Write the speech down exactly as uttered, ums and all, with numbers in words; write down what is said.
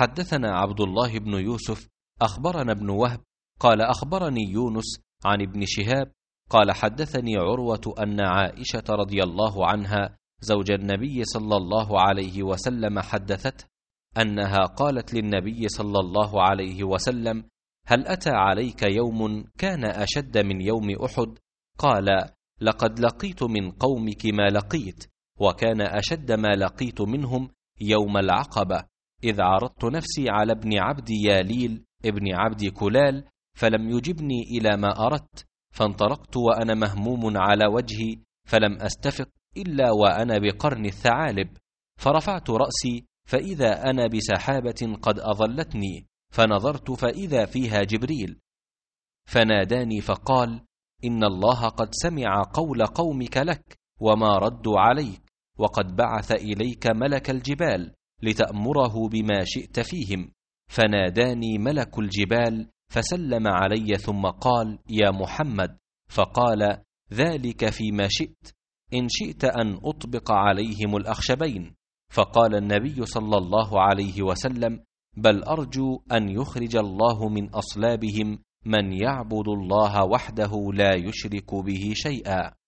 حدثنا عبد الله بن يوسف أخبرنا ابن وهب قال أخبرني يونس عن ابن شهاب قال حدثني عروة أن عائشة رضي الله عنها زوج النبي صلى الله عليه وسلم حدثته أنها قالت للنبي صلى الله عليه وسلم: هل أتى عليك يوم كان أشد من يوم أحد؟ قال: لقد لقيت من قومك ما لقيت، وكان أشد ما لقيت منهم يوم العقبة، إذ عرضت نفسي على ابن عبد ياليل ابن عبد كلال فلم يجبني إلى ما أردت، فانطلقت وأنا مهموم على وجهي، فلم أستفق إلا وأنا بقرن الثعالب، فرفعت رأسي فإذا أنا بسحابة قد أظلتني، فنظرت فإذا فيها جبريل، فناداني فقال: إن الله قد سمع قول قومك لك وما ردوا عليك، وقد بعث إليك ملك الجبال لتأمره بما شئت فيهم. فناداني ملك الجبال فسلم علي ثم قال: يا محمد، فقال: ذلك فيما شئت، إن شئت أن أطبق عليهم الأخشبين. فقال النبي صلى الله عليه وسلم: بل أرجو أن يخرج الله من أصلابهم من يعبد الله وحده لا يشرك به شيئا.